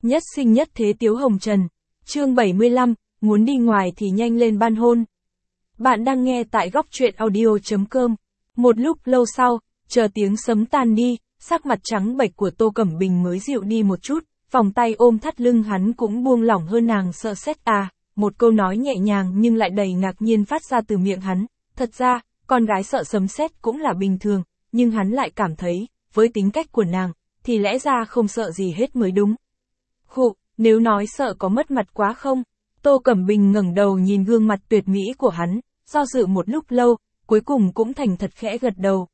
Nhất sinh nhất thế Tiếu Hồng Trần. Chương 75, muốn đi ngoài thì nhanh lên ban hôn. Bạn đang nghe tại góc truyện audio.com. Một lúc lâu sau, chờ tiếng sấm tan đi, sắc mặt trắng bệch của Tô Cẩm Bình mới dịu đi một chút, vòng tay ôm thắt lưng hắn cũng buông lỏng hơn. Nàng sợ xét à, một câu nói nhẹ nhàng nhưng lại đầy ngạc nhiên phát ra từ miệng hắn. Thật ra, con gái sợ sấm sét cũng là bình thường, nhưng hắn lại cảm thấy, với tính cách của nàng, thì lẽ ra không sợ gì hết mới đúng. Khụ, nếu nói sợ có mất mặt quá không? Tô Cẩm Bình ngẩng đầu nhìn gương mặt tuyệt mỹ của hắn, do dự một lúc lâu, cuối cùng cũng thành thật khẽ gật đầu.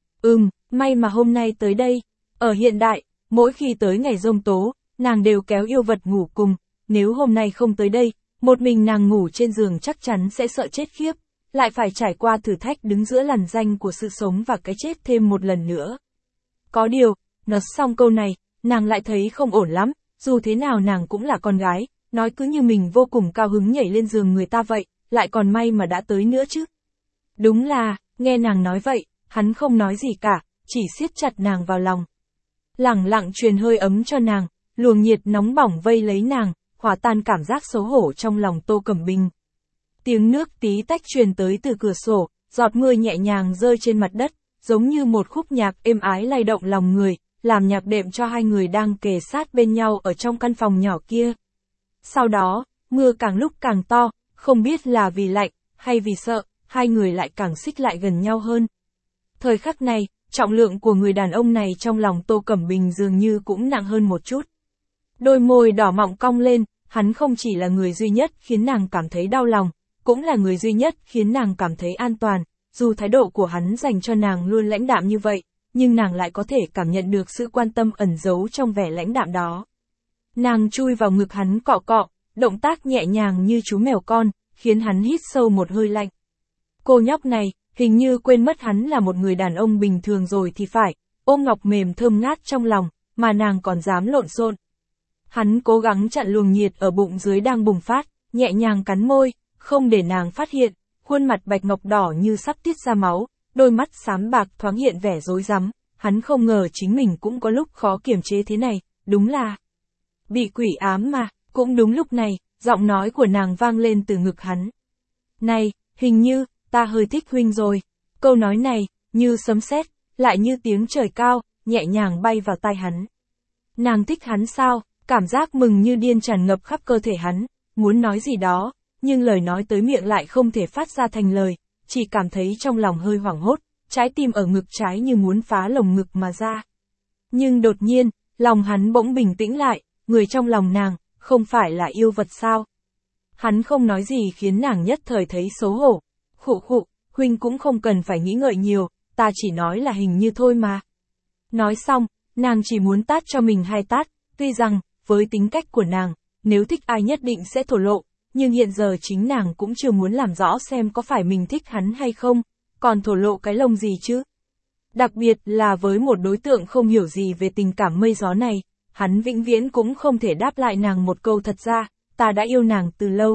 May mà hôm nay tới đây. Ở hiện đại, mỗi khi tới ngày giông tố, nàng đều kéo yêu vật ngủ cùng, nếu hôm nay không tới đây, một mình nàng ngủ trên giường chắc chắn sẽ sợ chết khiếp, lại phải trải qua thử thách đứng giữa lằn ranh của sự sống và cái chết thêm một lần nữa. Có điều, nói xong câu này, nàng lại thấy không ổn lắm, dù thế nào nàng cũng là con gái, nói cứ như mình vô cùng cao hứng nhảy lên giường người ta vậy, lại còn may mà đã tới nữa chứ. Đúng là, nghe nàng nói vậy, hắn không nói gì cả, chỉ siết chặt nàng vào lòng. Lẳng lặng truyền hơi ấm cho nàng, luồng nhiệt nóng bỏng vây lấy nàng, hòa tan cảm giác xấu hổ trong lòng Tô Cẩm Bình. Tiếng nước tí tách truyền tới từ cửa sổ, giọt mưa nhẹ nhàng rơi trên mặt đất, giống như một khúc nhạc êm ái lay động lòng người, làm nhạc đệm cho hai người đang kề sát bên nhau ở trong căn phòng nhỏ kia. Sau đó, mưa càng lúc càng to, không biết là vì lạnh, hay vì sợ, hai người lại càng xích lại gần nhau hơn. Thời khắc này, trọng lượng của người đàn ông này trong lòng Tô Cẩm Bình dường như cũng nặng hơn một chút. Đôi môi đỏ mọng cong lên, hắn không chỉ là người duy nhất khiến nàng cảm thấy đau lòng, cũng là người duy nhất khiến nàng cảm thấy an toàn, dù thái độ của hắn dành cho nàng luôn lãnh đạm như vậy, nhưng nàng lại có thể cảm nhận được sự quan tâm ẩn giấu trong vẻ lãnh đạm đó. Nàng chui vào ngực hắn cọ cọ, động tác nhẹ nhàng như chú mèo con, khiến hắn hít sâu một hơi lạnh. Cô nhóc này, hình như quên mất hắn là một người đàn ông bình thường rồi thì phải, ôm ngọc mềm thơm ngát trong lòng, mà nàng còn dám lộn xộn. Hắn cố gắng chặn luồng nhiệt ở bụng dưới đang bùng phát, nhẹ nhàng cắn môi, không để nàng phát hiện, khuôn mặt bạch ngọc đỏ như sắp tiết ra máu, đôi mắt xám bạc thoáng hiện vẻ rối rắm, hắn không ngờ chính mình cũng có lúc khó kiềm chế thế này, đúng là bị quỷ ám mà. Cũng đúng lúc này, giọng nói của nàng vang lên từ ngực hắn. Này, hình như, ta hơi thích huynh rồi. Câu nói này, như sấm sét, lại như tiếng trời cao, nhẹ nhàng bay vào tai hắn. Nàng thích hắn sao? Cảm giác mừng như điên tràn ngập khắp cơ thể hắn, muốn nói gì đó, nhưng lời nói tới miệng lại không thể phát ra thành lời, chỉ cảm thấy trong lòng hơi hoảng hốt, trái tim ở ngực trái như muốn phá lồng ngực mà ra. Nhưng đột nhiên, lòng hắn bỗng bình tĩnh lại, người trong lòng nàng, không phải là yêu vật sao? Hắn không nói gì khiến nàng nhất thời thấy xấu hổ. Khụ, huynh cũng không cần phải nghĩ ngợi nhiều, ta chỉ nói là hình như thôi mà. Nói xong, nàng chỉ muốn tát cho mình 2 tát, tuy rằng, với tính cách của nàng, nếu thích ai nhất định sẽ thổ lộ, nhưng hiện giờ chính nàng cũng chưa muốn làm rõ xem có phải mình thích hắn hay không, còn thổ lộ cái lông gì chứ. Đặc biệt là với một đối tượng không hiểu gì về tình cảm mây gió này, hắn vĩnh viễn cũng không thể đáp lại nàng một câu thật ra, ta đã yêu nàng từ lâu.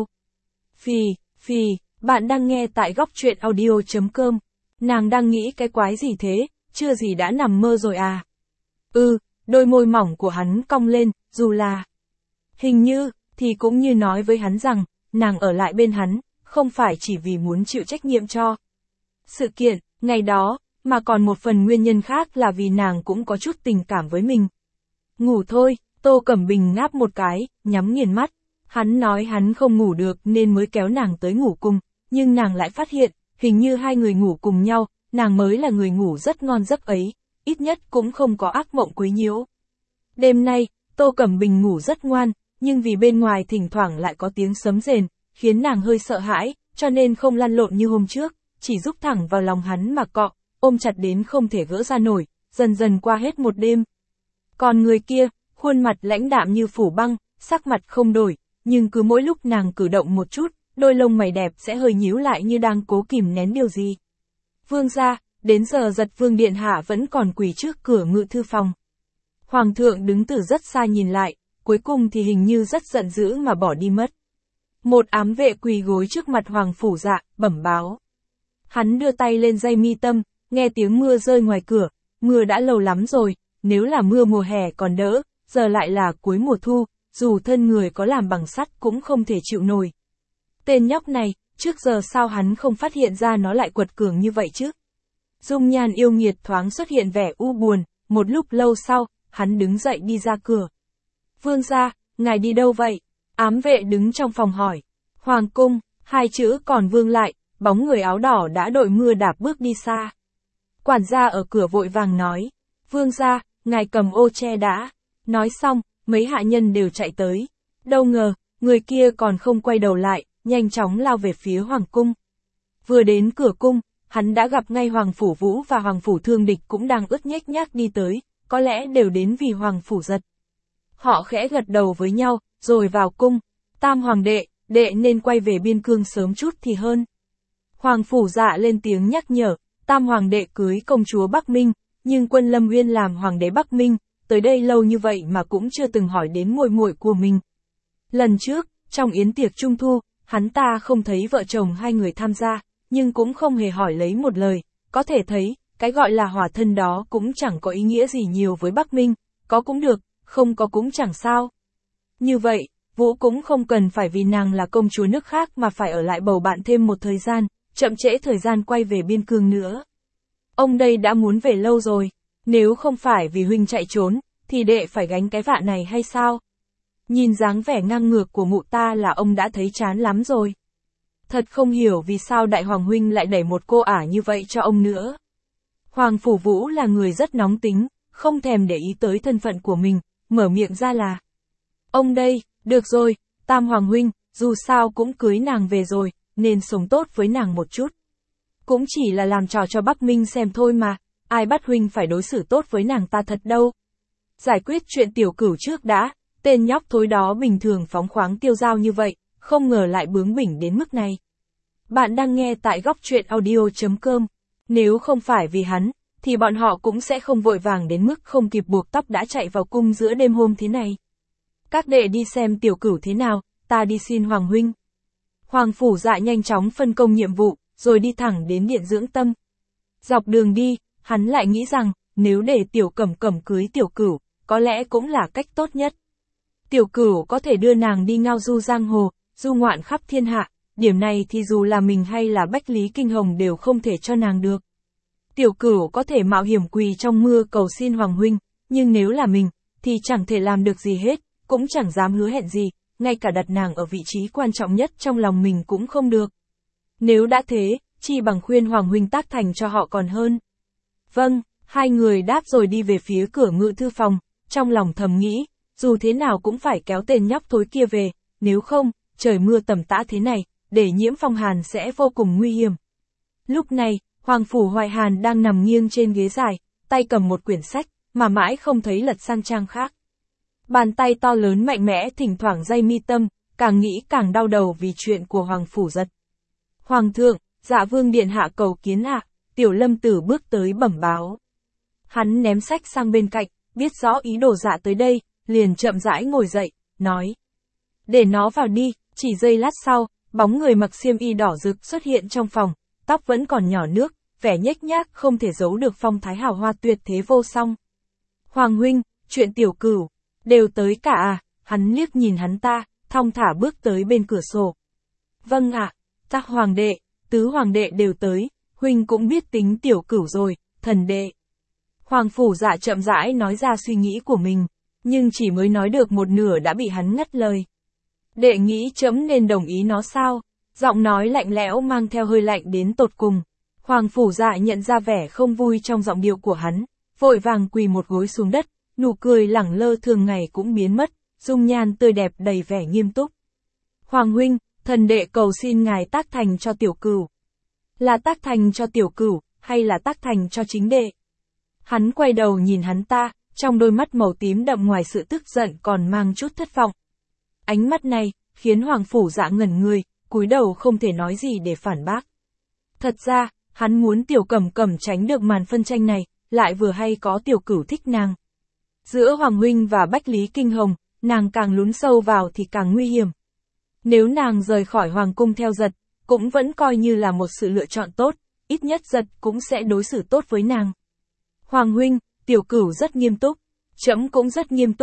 Phì, bạn đang nghe tại góc truyện audio.com. Nàng đang nghĩ cái quái gì thế, chưa gì đã nằm mơ rồi à? Đôi môi mỏng của hắn cong lên, dù là hình như, thì cũng như nói với hắn rằng, nàng ở lại bên hắn, không phải chỉ vì muốn chịu trách nhiệm cho sự kiện, ngày đó, mà còn một phần nguyên nhân khác là vì nàng cũng có chút tình cảm với mình. Ngủ thôi, Tô Cẩm Bình ngáp một cái, nhắm nghiền mắt. Hắn nói hắn không ngủ được nên mới kéo nàng tới ngủ cùng, nhưng nàng lại phát hiện, hình như hai người ngủ cùng nhau, nàng mới là người ngủ rất ngon giấc ấy, ít nhất cũng không có ác mộng quấy nhiễu. Đêm nay, Tô Cẩm Bình ngủ rất ngoan, nhưng vì bên ngoài thỉnh thoảng lại có tiếng sấm rền, khiến nàng hơi sợ hãi, cho nên không lăn lộn như hôm trước, chỉ rúc thẳng vào lòng hắn mà cọ, ôm chặt đến không thể gỡ ra nổi, dần dần qua hết một đêm. Còn người kia, khuôn mặt lãnh đạm như phủ băng, sắc mặt không đổi, nhưng cứ mỗi lúc nàng cử động một chút, đôi lông mày đẹp sẽ hơi nhíu lại như đang cố kìm nén điều gì. Vương gia, đến giờ Giật Vương điện hạ vẫn còn quỳ trước cửa ngự thư phòng. Hoàng thượng đứng từ rất xa nhìn lại, cuối cùng thì hình như rất giận dữ mà bỏ đi mất. Một ám vệ quỳ gối trước mặt Hoàng phủ Dạ, bẩm báo. Hắn đưa tay lên dây mi tâm, nghe tiếng mưa rơi ngoài cửa, mưa đã lâu lắm rồi, nếu là mưa mùa hè còn đỡ, giờ lại là cuối mùa thu, dù thân người có làm bằng sắt cũng không thể chịu nổi. Tên nhóc này, trước giờ sao hắn không phát hiện ra nó lại quật cường như vậy chứ? Dung nhan yêu nghiệt thoáng xuất hiện vẻ u buồn, một lúc lâu sau, hắn đứng dậy đi ra cửa. Vương gia, ngài đi đâu vậy? Ám vệ đứng trong phòng hỏi. Hoàng cung, hai chữ còn vương lại, bóng người áo đỏ đã đội mưa đạp bước đi xa. Quản gia ở cửa vội vàng nói. Vương gia, ngài cầm ô che đã. Nói xong, mấy hạ nhân đều chạy tới. Đâu ngờ, người kia còn không quay đầu lại, nhanh chóng lao về phía hoàng cung. Vừa đến cửa cung, hắn đã gặp ngay Hoàng Phủ Vũ và Hoàng Phủ Thương Địch cũng đang ướt nhếch nhác đi tới, có lẽ đều đến vì Hoàng Phủ Giật. Họ khẽ gật đầu với nhau, rồi vào cung. Tam Hoàng đệ nên quay về biên cương sớm chút thì hơn. Hoàng Phủ Dạ lên tiếng nhắc nhở, Tam Hoàng đệ cưới công chúa Bắc Minh, nhưng Quân Lâm Uyên làm Hoàng đế Bắc Minh, tới đây lâu như vậy mà cũng chưa từng hỏi đến muội muội của mình. Lần trước, trong yến tiệc trung thu, hắn ta không thấy vợ chồng hai người tham gia, nhưng cũng không hề hỏi lấy một lời, có thể thấy, cái gọi là hòa thân đó cũng chẳng có ý nghĩa gì nhiều với Bắc Minh, có cũng được, không có cũng chẳng sao. Như vậy, Vũ cũng không cần phải vì nàng là công chúa nước khác mà phải ở lại bầu bạn thêm một thời gian, chậm trễ thời gian quay về biên cương nữa. Ông đây đã muốn về lâu rồi, nếu không phải vì huynh chạy trốn, thì đệ phải gánh cái vạ này hay sao? Nhìn dáng vẻ ngang ngược của mụ ta là ông đã thấy chán lắm rồi. Thật không hiểu vì sao đại hoàng huynh lại đẩy một cô ả như vậy cho ông nữa. Hoàng Phủ Vũ là người rất nóng tính, không thèm để ý tới thân phận của mình, mở miệng ra là. Ông đây, được rồi, Tam Hoàng huynh, dù sao cũng cưới nàng về rồi, nên sống tốt với nàng một chút. Cũng chỉ là làm trò cho Bắc Minh xem thôi mà, ai bắt huynh phải đối xử tốt với nàng ta thật đâu. Giải quyết chuyện tiểu cửu trước đã, tên nhóc thối đó bình thường phóng khoáng tiêu dao như vậy, không ngờ lại bướng bỉnh đến mức này. Bạn đang nghe tại góc truyện audio.com. Nếu không phải vì hắn, thì bọn họ cũng sẽ không vội vàng đến mức không kịp buộc tóc đã chạy vào cung giữa đêm hôm thế này. Các đệ đi xem tiểu cửu thế nào, ta đi xin Hoàng huynh. Hoàng Phủ Dạ nhanh chóng phân công nhiệm vụ, rồi đi thẳng đến điện dưỡng tâm. Dọc đường đi, hắn lại nghĩ rằng, nếu để tiểu cẩm cẩm cưới tiểu cửu, có lẽ cũng là cách tốt nhất. Tiểu cửu có thể đưa nàng đi ngao du giang hồ, du ngoạn khắp thiên hạ, điểm này thì dù là mình hay là Bách Lý Kinh Hồng đều không thể cho nàng được. Tiểu cửu có thể mạo hiểm quỳ trong mưa cầu xin Hoàng huynh, nhưng nếu là mình, thì chẳng thể làm được gì hết, cũng chẳng dám hứa hẹn gì, ngay cả đặt nàng ở vị trí quan trọng nhất trong lòng mình cũng không được. Nếu đã thế, chi bằng khuyên Hoàng huynh tác thành cho họ còn hơn. Vâng, hai người đáp rồi đi về phía cửa ngự thư phòng, trong lòng thầm nghĩ, dù thế nào cũng phải kéo tên nhóc thối kia về, nếu không, trời mưa tầm tã thế này, để nhiễm phong hàn sẽ vô cùng nguy hiểm. Lúc này, Hoàng Phủ Hoài Hàn đang nằm nghiêng trên ghế dài, tay cầm một quyển sách, mà mãi không thấy lật sang trang khác. Bàn tay to lớn mạnh mẽ thỉnh thoảng day mi tâm, càng nghĩ càng đau đầu vì chuyện của Hoàng Phủ Giật. Hoàng thượng, Dạ Vương điện hạ cầu kiến ạ. Tiểu Lâm Tử bước tới bẩm báo. Hắn ném sách sang bên cạnh, biết rõ ý đồ Dạ tới đây, liền chậm rãi ngồi dậy, nói. Để nó vào đi, chỉ giây lát sau, bóng người mặc xiêm y đỏ rực xuất hiện trong phòng, tóc vẫn còn nhỏ nước, vẻ nhếch nhác không thể giấu được phong thái hào hoa tuyệt thế vô song. Hoàng huynh, chuyện tiểu cửu, đều tới cả à, hắn liếc nhìn hắn ta, thong thả bước tới bên cửa sổ. Vâng ạ, các hoàng đệ, tứ hoàng đệ đều tới, huynh cũng biết tính tiểu cửu rồi, thần đệ. Hoàng Phủ Dạ chậm rãi nói ra suy nghĩ của mình, nhưng chỉ mới nói được một nửa đã bị hắn ngắt lời. Đệ nghĩ trẫm nên đồng ý nó sao? Giọng nói lạnh lẽo mang theo hơi lạnh đến tột cùng. Hoàng Phủ Dạ nhận ra vẻ không vui trong giọng điệu của hắn, vội vàng quỳ một gối xuống đất, nụ cười lẳng lơ thường ngày cũng biến mất, dung nhan tươi đẹp đầy vẻ nghiêm túc. Hoàng huynh, thần đệ cầu xin ngài tác thành cho tiểu cửu. Là tác thành cho tiểu cửu, hay là tác thành cho chính đệ? Hắn quay đầu nhìn hắn ta, trong đôi mắt màu tím đậm ngoài sự tức giận còn mang chút thất vọng. Ánh mắt này, khiến Hoàng Phủ Dạ ngẩn người, cúi đầu không thể nói gì để phản bác. Thật ra, hắn muốn tiểu cẩm cẩm tránh được màn phân tranh này, lại vừa hay có tiểu cửu thích nàng. Giữa Hoàng huynh và Bách Lý Kinh Hồng, nàng càng lún sâu vào thì càng nguy hiểm. Nếu nàng rời khỏi Hoàng cung theo Giật, cũng vẫn coi như là một sự lựa chọn tốt, ít nhất Giật cũng sẽ đối xử tốt với nàng. Hoàng huynh, tiểu cửu rất nghiêm túc, trẫm cũng rất nghiêm túc.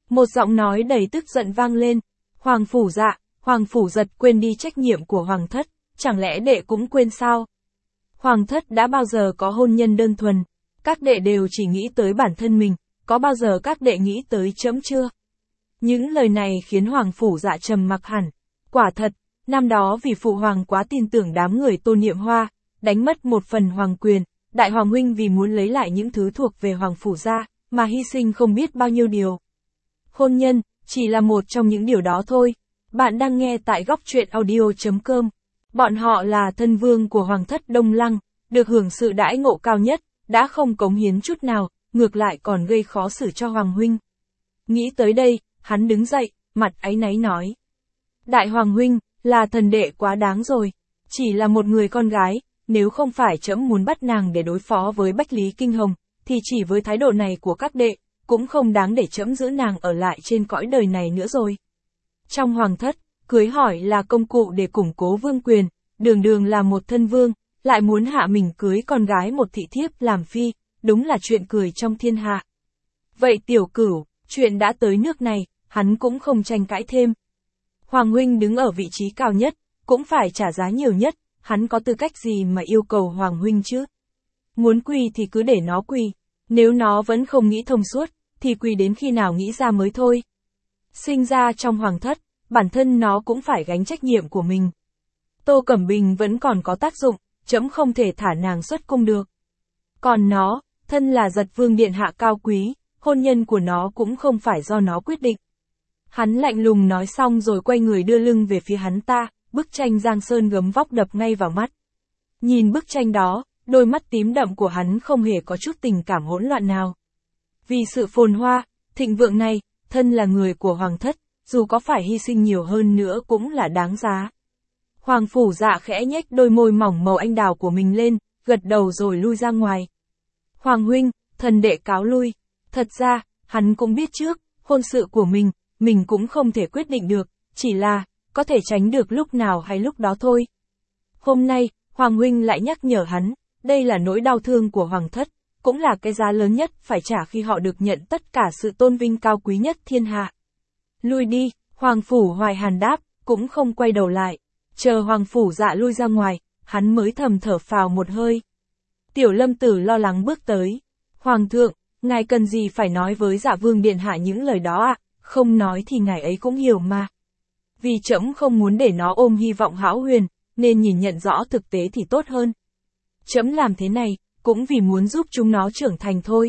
Một giọng nói đầy tức giận vang lên. Hoàng Phủ Dạ, Hoàng Phủ Giật quên đi trách nhiệm của Hoàng thất, chẳng lẽ đệ cũng quên sao? Hoàng thất đã bao giờ có hôn nhân đơn thuần, các đệ đều chỉ nghĩ tới bản thân mình, có bao giờ các đệ nghĩ tới trẫm chưa? Những lời này khiến Hoàng Phủ Dạ trầm mặc hẳn. Quả thật, năm đó vì phụ hoàng quá tin tưởng đám người Tôn Niệm Hoa, đánh mất một phần hoàng quyền, đại hoàng huynh vì muốn lấy lại những thứ thuộc về Hoàng Phủ Gia, mà hy sinh không biết bao nhiêu điều. Hôn nhân, chỉ là một trong những điều đó thôi. Bạn đang nghe tại góc truyện audio.com. Bọn họ là thân vương của Hoàng thất Đông Lăng, được hưởng sự đãi ngộ cao nhất, đã không cống hiến chút nào, ngược lại còn gây khó xử cho Hoàng huynh. Nghĩ tới đây, hắn đứng dậy, mặt áy náy nói. Đại Hoàng huynh, là thần đệ quá đáng rồi. Chỉ là một người con gái, nếu không phải trẫm muốn bắt nàng để đối phó với Bách Lý Kinh Hồng, thì chỉ với thái độ này của các đệ, cũng không đáng để trẫm giữ nàng ở lại trên cõi đời này nữa rồi. Trong hoàng thất, cưới hỏi là công cụ để củng cố vương quyền, đường đường là một thân vương, lại muốn hạ mình cưới con gái một thị thiếp làm phi, đúng là chuyện cười trong thiên hạ. Vậy Tiểu Cửu, chuyện đã tới nước này, hắn cũng không tranh cãi thêm. Hoàng huynh đứng ở vị trí cao nhất, cũng phải trả giá nhiều nhất, hắn có tư cách gì mà yêu cầu Hoàng huynh chứ? Muốn quỳ thì cứ để nó quỳ, nếu nó vẫn không nghĩ thông suốt, thì quỳ đến khi nào nghĩ ra mới thôi. Sinh ra trong hoàng thất, bản thân nó cũng phải gánh trách nhiệm của mình. Tô Cẩm Bình vẫn còn có tác dụng, trẫm không thể thả nàng xuất cung được. Còn nó, thân là Giật Vương điện hạ cao quý, hôn nhân của nó cũng không phải do nó quyết định. Hắn lạnh lùng nói xong rồi quay người đưa lưng về phía hắn ta, bức tranh Giang Sơn gấm vóc đập ngay vào mắt. Nhìn bức tranh đó, đôi mắt tím đậm của hắn không hề có chút tình cảm hỗn loạn nào. Vì sự phồn hoa, thịnh vượng này, thân là người của hoàng thất, dù có phải hy sinh nhiều hơn nữa cũng là đáng giá. Hoàng Phủ Dạ khẽ nhếch đôi môi mỏng màu anh đào của mình lên, gật đầu rồi lui ra ngoài. Hoàng huynh, thần đệ cáo lui. Thật ra, hắn cũng biết trước, hôn sự của mình cũng không thể quyết định được, chỉ là, có thể tránh được lúc nào hay lúc đó thôi. Hôm nay, Hoàng huynh lại nhắc nhở hắn, đây là nỗi đau thương của hoàng thất, cũng là cái giá lớn nhất phải trả khi họ được nhận tất cả sự tôn vinh cao quý nhất thiên hạ. Lui đi, Hoàng Phủ Hoài Hàn đáp, cũng không quay đầu lại. Chờ Hoàng Phủ Dạ lui ra ngoài, hắn mới thầm thở phào một hơi. Tiểu Lâm Tử lo lắng bước tới. Hoàng thượng, ngài cần gì phải nói với Dạ Vương điện hạ những lời đó ạ? Không nói thì ngài ấy cũng hiểu mà. Vì trẫm không muốn để nó ôm hy vọng hão huyền, nên nhìn nhận rõ thực tế thì tốt hơn. Trẫm làm thế này, cũng vì muốn giúp chúng nó trưởng thành thôi.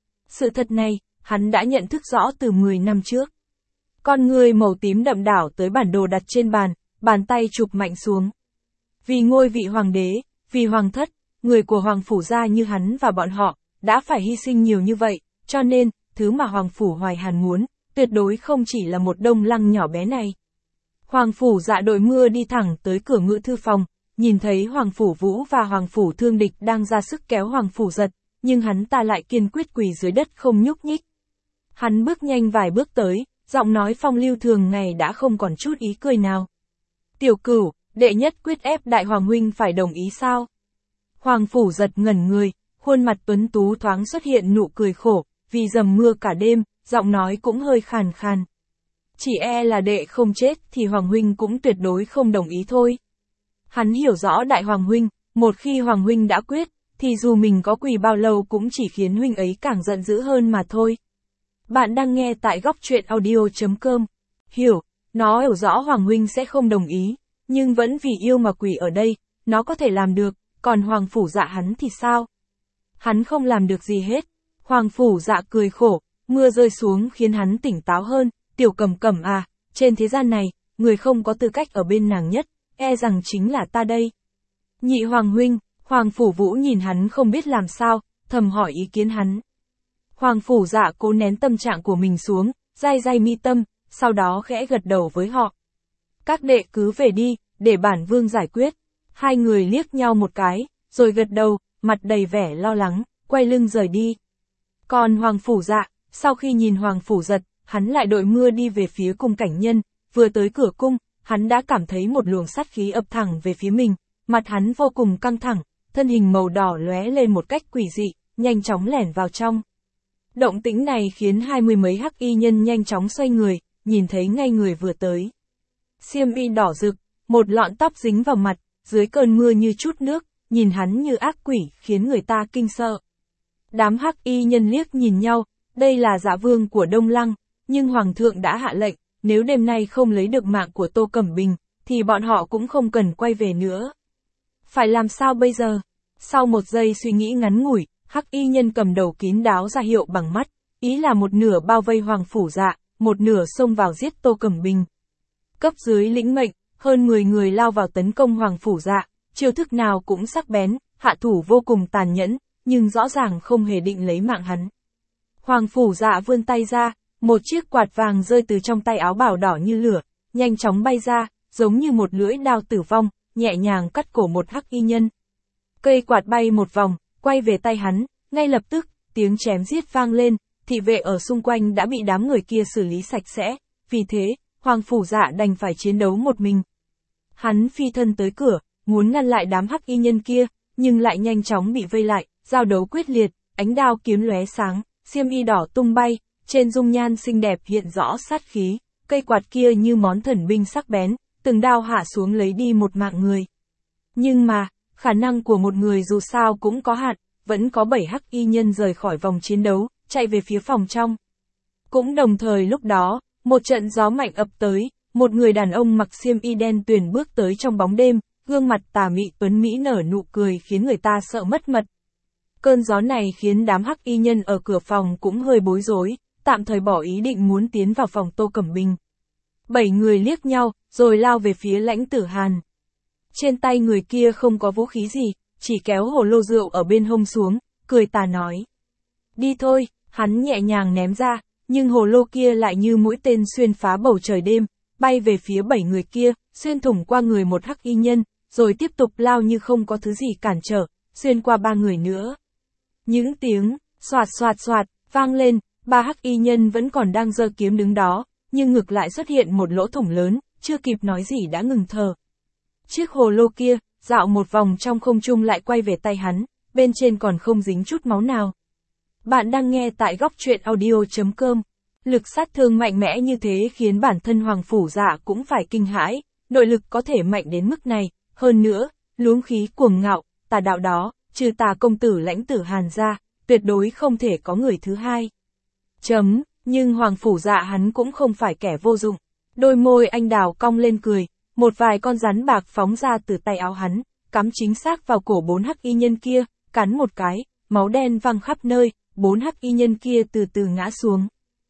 Sự thật này, hắn đã nhận thức rõ từ 10 năm trước. Con người màu tím đậm đảo tới bản đồ đặt trên bàn, bàn tay chụp mạnh xuống. Vì ngôi vị hoàng đế, vì hoàng thất, người của Hoàng Phủ Gia như hắn và bọn họ, đã phải hy sinh nhiều như vậy, cho nên, thứ mà Hoàng Phủ Hoài Hàn muốn, tuyệt đối không chỉ là một Đông Lăng nhỏ bé này. Hoàng Phủ Dạ đội mưa đi thẳng tới cửa ngự thư phòng, nhìn thấy Hoàng Phủ Vũ và Hoàng Phủ Thương Địch đang ra sức kéo Hoàng Phủ Giật, nhưng hắn ta lại kiên quyết quỳ dưới đất không nhúc nhích. Hắn bước nhanh vài bước tới, giọng nói phong lưu thường ngày đã không còn chút ý cười nào. Tiểu Cửu, đệ nhất quyết ép đại hoàng huynh phải đồng ý sao? Hoàng Phủ Giật ngẩn người, khuôn mặt tuấn tú thoáng xuất hiện nụ cười khổ, vì dầm mưa cả đêm, giọng nói cũng hơi khàn khàn. Chỉ e là đệ không chết thì hoàng huynh cũng tuyệt đối không đồng ý thôi. Hắn hiểu rõ đại hoàng huynh, một khi hoàng huynh đã quyết, thì dù mình có quỳ bao lâu cũng chỉ khiến huynh ấy càng giận dữ hơn mà thôi. Bạn đang nghe tại góc truyện audio.com. Nó hiểu rõ hoàng huynh sẽ không đồng ý, nhưng vẫn vì yêu mà quỳ ở đây, nó có thể làm được, còn Hoàng Phủ Dạ hắn thì sao? Hắn không làm được gì hết. Hoàng Phủ Dạ cười khổ, mưa rơi xuống khiến hắn tỉnh táo hơn. Tiểu Cẩm Cẩm à, trên thế gian này, người không có tư cách ở bên nàng nhất, e rằng chính là ta đây. Nhị Hoàng huynh, Hoàng Phủ Vũ nhìn hắn không biết làm sao, thầm hỏi ý kiến hắn. Hoàng Phủ Dạ cố nén tâm trạng của mình xuống, day day mi tâm, sau đó khẽ gật đầu với họ. Các đệ cứ về đi, để bản vương giải quyết. Hai người liếc nhau một cái, rồi gật đầu, mặt đầy vẻ lo lắng, quay lưng rời đi. Còn Hoàng Phủ Dạ, sau khi nhìn Hoàng Phủ Giật, hắn lại đội mưa đi về phía cung cảnh nhân, vừa tới cửa cung, hắn đã cảm thấy một luồng sát khí ập thẳng về phía mình, mặt hắn vô cùng căng thẳng, thân hình màu đỏ lóe lên một cách quỷ dị, nhanh chóng lẻn vào trong. Động tĩnh này khiến 20 mấy hắc y nhân nhanh chóng xoay người, nhìn thấy ngay người vừa tới. Xiêm y đỏ rực, một lọn tóc dính vào mặt, dưới cơn mưa như chút nước, nhìn hắn như ác quỷ, khiến người ta kinh sợ. Đám hắc y nhân liếc nhìn nhau, đây là Dạ Vương của Đông Lăng, nhưng Hoàng thượng đã hạ lệnh, nếu đêm nay không lấy được mạng của Tô Cẩm Bình, thì bọn họ cũng không cần quay về nữa. Phải làm sao bây giờ? Sau một giây suy nghĩ ngắn ngủi, hắc y nhân cầm đầu kín đáo ra hiệu bằng mắt, ý là một nửa bao vây Hoàng Phủ Dạ, một nửa xông vào giết Tô Cẩm Bình. Cấp dưới lĩnh mệnh, hơn 10 người lao vào tấn công Hoàng Phủ Dạ, chiêu thức nào cũng sắc bén, hạ thủ vô cùng tàn nhẫn, nhưng rõ ràng không hề định lấy mạng hắn. Hoàng Phủ Dạ vươn tay ra, một chiếc quạt vàng rơi từ trong tay áo bào đỏ như lửa, nhanh chóng bay ra, giống như một lưỡi đao tử vong, nhẹ nhàng cắt cổ một hắc y nhân. Cây quạt bay một vòng, quay về tay hắn, ngay lập tức, tiếng chém giết vang lên, thị vệ ở xung quanh đã bị đám người kia xử lý sạch sẽ, vì thế, Hoàng Phủ Dạ đành phải chiến đấu một mình. Hắn phi thân tới cửa, muốn ngăn lại đám hắc y nhân kia, nhưng lại nhanh chóng bị vây lại, giao đấu quyết liệt, ánh đao kiếm lóe sáng, xiêm y đỏ tung bay, trên dung nhan xinh đẹp hiện rõ sát khí, cây quạt kia như món thần binh sắc bén, từng đao hạ xuống lấy đi một mạng người. Nhưng mà, khả năng của một người dù sao cũng có hạn, vẫn có 7 hắc y nhân rời khỏi vòng chiến đấu, chạy về phía phòng trong. Cũng đồng thời lúc đó, một trận gió mạnh ập tới, một người đàn ông mặc xiêm y đen tuyền bước tới trong bóng đêm, gương mặt tà mị tuấn mỹ nở nụ cười khiến người ta sợ mất mật. Cơn gió này khiến đám hắc y nhân ở cửa phòng cũng hơi bối rối, tạm thời bỏ ý định muốn tiến vào phòng Tô Cẩm Bình. 7 người liếc nhau, rồi lao về phía Lãnh Tử Hàn. Trên tay người kia không có vũ khí gì, chỉ kéo hồ lô rượu ở bên hông xuống, cười tà nói. Đi thôi, hắn nhẹ nhàng ném ra, nhưng hồ lô kia lại như mũi tên xuyên phá bầu trời đêm, bay về phía 7 người kia, xuyên thủng qua người một hắc y nhân, rồi tiếp tục lao như không có thứ gì cản trở, xuyên qua 3 người nữa. Những tiếng, xoạt xoạt xoạt, vang lên, 3 hắc y nhân vẫn còn đang giơ kiếm đứng đó, nhưng ngực lại xuất hiện một lỗ thủng lớn, chưa kịp nói gì đã ngừng thở. Chiếc hồ lô kia, dạo một vòng trong không trung lại quay về tay hắn, bên trên còn không dính chút máu nào. Bạn đang nghe tại góc truyện audio.com. Lực sát thương mạnh mẽ như thế khiến bản thân Hoàng Phủ Dạ cũng phải kinh hãi, nội lực có thể mạnh đến mức này, hơn nữa, luống khí cuồng ngạo, tà đạo đó, trừ Tà công tử Lãnh Tử Hàn ra, tuyệt đối không thể có người thứ hai. Nhưng Hoàng Phủ Dạ hắn cũng không phải kẻ vô dụng. Đôi môi anh đào cong lên cười, một vài con rắn bạc phóng ra từ tay áo hắn, cắm chính xác vào cổ 4 hắc y nhân kia, cắn một cái, máu đen văng khắp nơi, 4 hắc y nhân kia từ từ ngã xuống.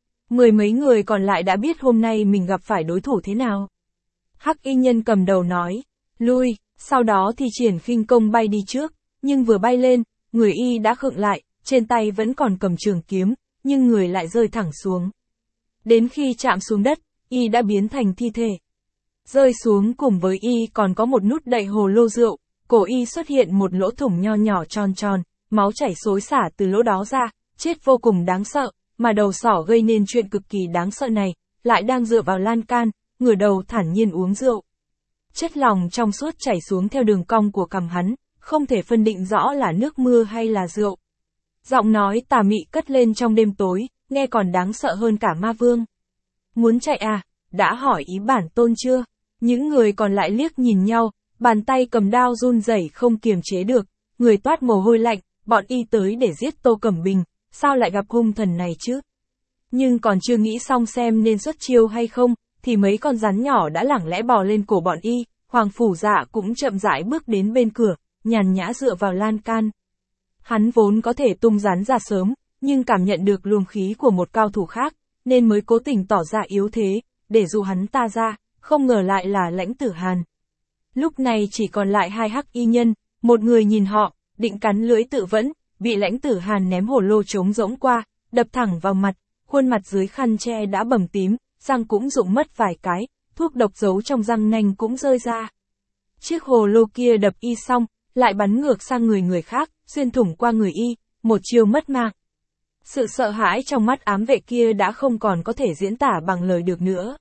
10 mấy người còn lại đã biết hôm nay mình gặp phải đối thủ thế nào. Hắc y nhân cầm đầu nói, lui, sau đó thì triển khinh công bay đi trước, nhưng vừa bay lên, người y đã khựng lại, trên tay vẫn còn cầm trường kiếm, nhưng người lại rơi thẳng xuống. Đến khi chạm xuống đất, y đã biến thành thi thể. Rơi xuống cùng với y còn có một nút đậy hồ lô rượu, cổ y xuất hiện một lỗ thủng nho nhỏ tròn tròn, máu chảy xối xả từ lỗ đó ra, chết vô cùng đáng sợ, mà đầu sỏ gây nên chuyện cực kỳ đáng sợ này, lại đang dựa vào lan can, ngửa đầu thản nhiên uống rượu. Chất lỏng trong suốt chảy xuống theo đường cong của cằm hắn, không thể phân định rõ là nước mưa hay là rượu. Giọng nói tà mị cất lên trong đêm tối, nghe còn đáng sợ hơn cả ma vương. Muốn chạy à, đã hỏi ý bản tôn chưa? Những người còn lại liếc nhìn nhau, bàn tay cầm đao run rẩy không kiềm chế được, người toát mồ hôi lạnh, bọn y tới để giết Tô Cẩm Bình, sao lại gặp hung thần này chứ? Nhưng còn chưa nghĩ xong xem nên xuất chiêu hay không, thì mấy con rắn nhỏ đã lẳng lẽ bò lên cổ bọn y, Hoàng Phủ Dạ cũng chậm rãi bước đến bên cửa, nhàn nhã dựa vào lan can. Hắn vốn có thể tung rắn ra sớm, nhưng cảm nhận được luồng khí của một cao thủ khác, nên mới cố tình tỏ ra yếu thế, để dụ hắn ta ra, không ngờ lại là Lãnh Tử Hàn. Lúc này chỉ còn lại 2 hắc y nhân, một người nhìn họ, định cắn lưỡi tự vẫn, bị Lãnh Tử Hàn ném hồ lô trống rỗng qua, đập thẳng vào mặt, khuôn mặt dưới khăn che đã bầm tím, răng cũng rụng mất vài cái, thuốc độc giấu trong răng nanh cũng rơi ra. Chiếc hồ lô kia đập y xong, lại bắn ngược sang người khác, xuyên thủng qua người y, một chiêu mất mạng. Sự sợ hãi trong mắt ám vệ kia đã không còn có thể diễn tả bằng lời được nữa.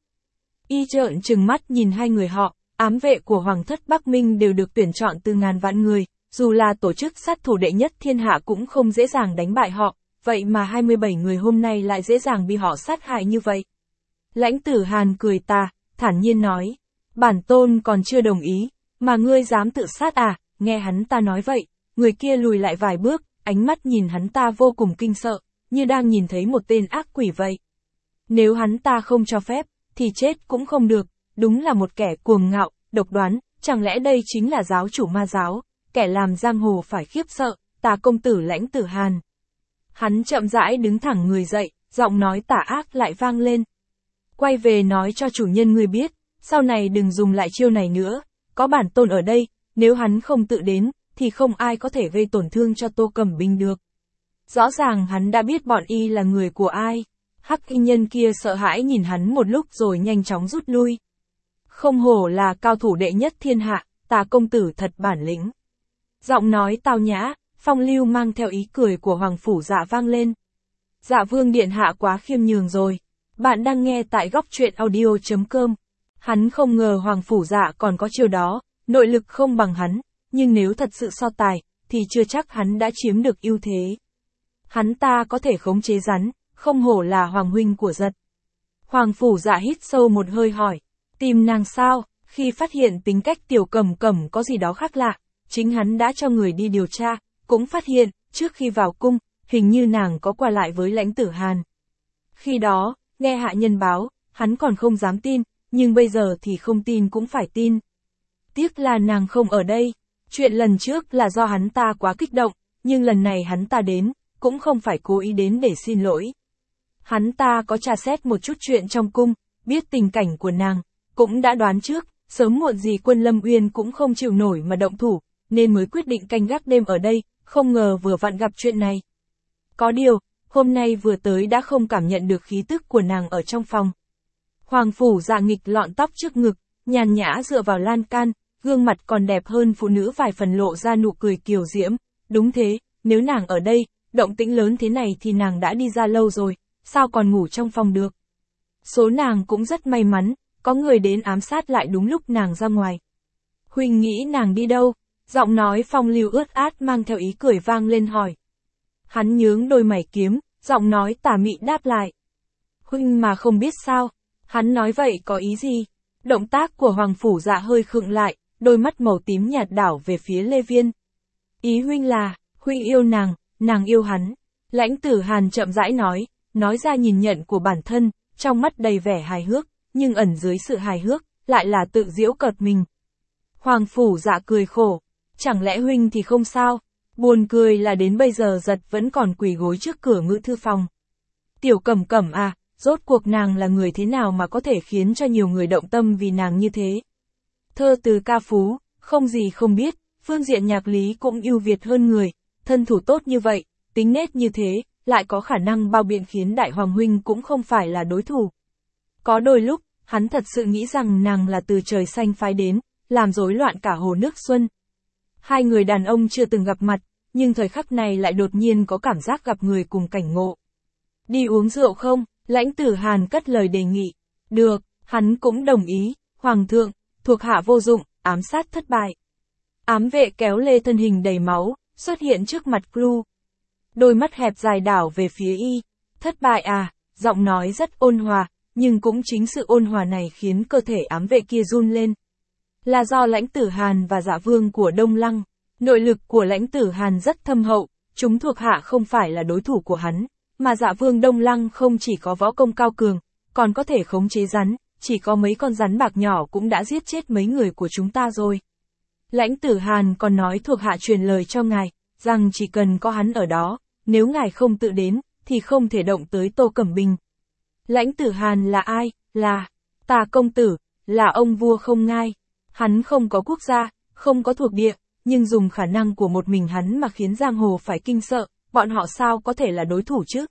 Y trợn trừng mắt nhìn 2 người họ, ám vệ của Hoàng thất Bắc Minh đều được tuyển chọn từ ngàn vạn người, dù là tổ chức sát thủ đệ nhất thiên hạ cũng không dễ dàng đánh bại họ, vậy mà 27 người hôm nay lại dễ dàng bị họ sát hại như vậy. Lãnh Tử Hàn cười tà, thản nhiên nói, bản tôn còn chưa đồng ý, mà ngươi dám tự sát à, nghe hắn ta nói vậy, người kia lùi lại vài bước, ánh mắt nhìn hắn ta vô cùng kinh sợ, như đang nhìn thấy một tên ác quỷ vậy. Nếu hắn ta không cho phép, thì chết cũng không được, đúng là một kẻ cuồng ngạo, độc đoán, chẳng lẽ đây chính là giáo chủ ma giáo, kẻ làm giang hồ phải khiếp sợ, Tà công tử Lãnh Tử Hàn. Hắn chậm rãi đứng thẳng người dậy, giọng nói tà ác lại vang lên. Quay về nói cho chủ nhân ngươi biết, sau này đừng dùng lại chiêu này nữa, có bản tôn ở đây, nếu hắn không tự đến, thì không ai có thể gây tổn thương cho Tô Cẩm Bình được. Rõ ràng hắn đã biết bọn y là người của ai. Hắc y nhân kia sợ hãi nhìn hắn một lúc rồi nhanh chóng rút lui. Không hổ là cao thủ đệ nhất thiên hạ, Tà công tử thật bản lĩnh. Giọng nói tao nhã, phong lưu mang theo ý cười của Hoàng Phủ Dạ vang lên. Dạ vương điện hạ quá khiêm nhường rồi. Bạn đang nghe tại góc truyện audio.com. Hắn không ngờ Hoàng Phủ Dạ còn có chiêu đó, nội lực không bằng hắn, nhưng nếu thật sự so tài, thì chưa chắc hắn đã chiếm được ưu thế. Hắn ta có thể khống chế rắn, không hổ là Hoàng huynh của giật. Hoàng Phủ Dạ hít sâu một hơi hỏi, tìm nàng sao? Khi phát hiện tính cách Tiểu Cẩm Cẩm có gì đó khác lạ, chính hắn đã cho người đi điều tra, cũng phát hiện, trước khi vào cung, hình như nàng có qua lại với Lãnh Tử Hàn. Khi đó, nghe hạ nhân báo, hắn còn không dám tin, nhưng bây giờ thì không tin cũng phải tin. Tiếc là nàng không ở đây, chuyện lần trước là do hắn ta quá kích động, nhưng lần này hắn ta đến, cũng không phải cố ý đến để xin lỗi. Hắn ta có tra xét một chút chuyện trong cung, biết tình cảnh của nàng, cũng đã đoán trước, sớm muộn gì quân Lâm Uyên cũng không chịu nổi mà động thủ, nên mới quyết định canh gác đêm ở đây, không ngờ vừa vặn gặp chuyện này. Có điều, hôm nay vừa tới đã không cảm nhận được khí tức của nàng ở trong phòng. Hoàng Phủ Dạ nghịch lọn tóc trước ngực, nhàn nhã dựa vào lan can, gương mặt còn đẹp hơn phụ nữ vài phần lộ ra nụ cười kiều diễm. Đúng thế, nếu nàng ở đây, động tĩnh lớn thế này thì nàng đã đi ra lâu rồi, sao còn ngủ trong phòng được. Số nàng cũng rất may mắn, có người đến ám sát lại đúng lúc nàng ra ngoài. Huynh nghĩ nàng đi đâu? Giọng nói phong lưu ướt át mang theo ý cười vang lên hỏi. Hắn nhướng đôi mày kiếm, giọng nói tà mị đáp lại. Huynh mà không biết sao? Hắn nói vậy có ý gì? Động tác của Hoàng Phủ Dạ hơi khựng lại, đôi mắt màu tím nhạt đảo về phía Lê Viên. Ý huynh là, huynh yêu nàng yêu hắn. Lãnh Tử Hàn chậm rãi nói ra nhìn nhận của bản thân, trong mắt đầy vẻ hài hước, nhưng ẩn dưới sự hài hước, lại là tự giễu cợt mình. Hoàng Phủ Dạ cười khổ, chẳng lẽ huynh thì không sao? Buồn cười là đến bây giờ giật vẫn còn quỳ gối trước cửa ngự thư phòng. Tiểu Cẩm Cẩm à, rốt cuộc nàng là người thế nào mà có thể khiến cho nhiều người động tâm vì nàng như thế? Thơ từ ca phú, không gì không biết, phương diện nhạc lý cũng ưu việt hơn người, thân thủ tốt như vậy, tính nết như thế, lại có khả năng bao biện khiến Đại Hoàng huynh cũng không phải là đối thủ. Có đôi lúc, hắn thật sự nghĩ rằng nàng là từ trời xanh phái đến, làm rối loạn cả hồ nước xuân. Hai người đàn ông chưa từng gặp mặt, nhưng thời khắc này lại đột nhiên có cảm giác gặp người cùng cảnh ngộ. Đi uống rượu không? Lãnh Tử Hàn cất lời đề nghị. Được, hắn cũng đồng ý. Hoàng thượng, thuộc hạ vô dụng, ám sát thất bại. Ám vệ kéo lê thân hình đầy máu, xuất hiện trước mặt Clu. Đôi mắt hẹp dài đảo về phía y. Thất bại à? Giọng nói rất ôn hòa, nhưng cũng chính sự ôn hòa này khiến cơ thể ám vệ kia run lên. Là do Lãnh Tử Hàn và Dạ Vương của Đông Lăng. Nội lực của Lãnh Tử Hàn rất thâm hậu, chúng thuộc hạ không phải là đối thủ của hắn, mà Dạ Vương Đông Lăng không chỉ có võ công cao cường, còn có thể khống chế rắn, chỉ có mấy con rắn bạc nhỏ cũng đã giết chết mấy người của chúng ta rồi. Lãnh Tử Hàn còn nói thuộc hạ truyền lời cho ngài, rằng chỉ cần có hắn ở đó, nếu ngài không tự đến, thì không thể động tới Tô Cẩm Bình. Lãnh Tử Hàn là ai? Là Tà công tử, là ông vua không ngai. Hắn không có quốc gia, không có thuộc địa, nhưng dùng khả năng của một mình hắn mà khiến giang hồ phải kinh sợ, bọn họ sao có thể là đối thủ chứ?